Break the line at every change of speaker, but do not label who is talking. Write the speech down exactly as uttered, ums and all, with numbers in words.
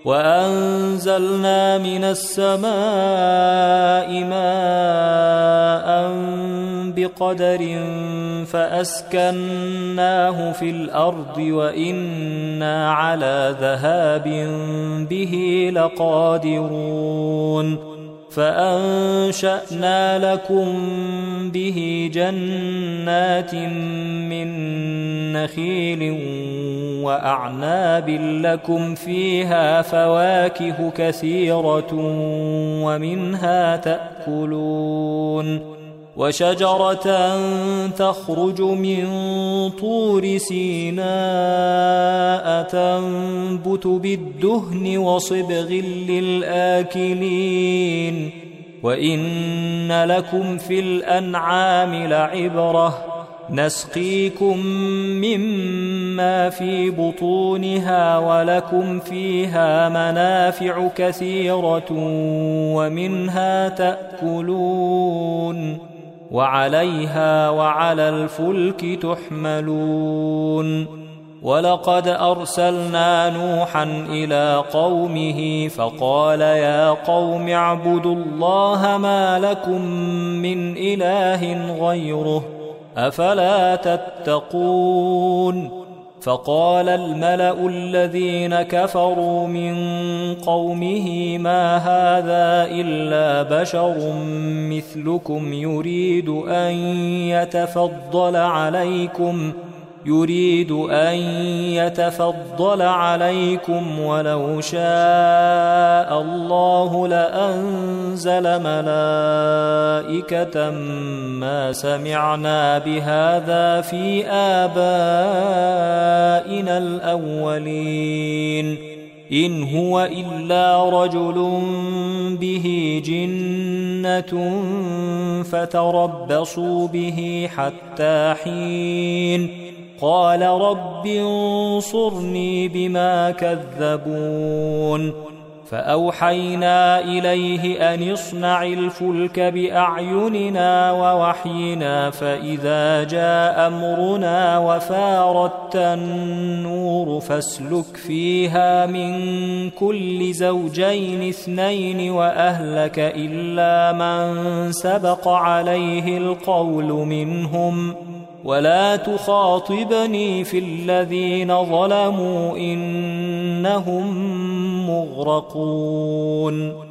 وأنزلنا من السماء ماء بقدر فأسكناه في الأرض وإنا على ذهاب به لقادرون فأنشأنا لكم به جنات من نخيل وأعناب لكم فيها فواكه كثيرة ومنها تأكلون وشجرة تخرج من طور سيناء تنبت بالدهن وصبغ للآكلين وإن لكم في الأنعام لعبرة نسقيكم مما في بطونها ولكم فيها منافع كثيرة ومنها تأكلون وعليها وعلى الفلك تحملون ولقد أرسلنا نوحا إلى قومه فقال يا قوم اعبدوا الله ما لكم من إله غيره أفلا تتقون فقال الملأ الذين كفروا من قومه ما هذا إلا بشر مثلكم يريد أن يتفضل عليكم يريد أن يتفضل عليكم ولو شاء الله لأنزل ملائكة ما سمعنا بهذا في آبائنا الأولين إن هو إلا رجل به جنة فتربصوا به حتى حين قال رب انصرني بما كذبون فأوحينا إليه أن اصنع الفلك بأعيننا ووحينا فإذا جاء أمرنا وفارت النور فاسلك فيها من كل زوجين اثنين وأهلك إلا من سبق عليه القول منهم ولا تخاطبني في الذين ظلموا إنهم مغرقون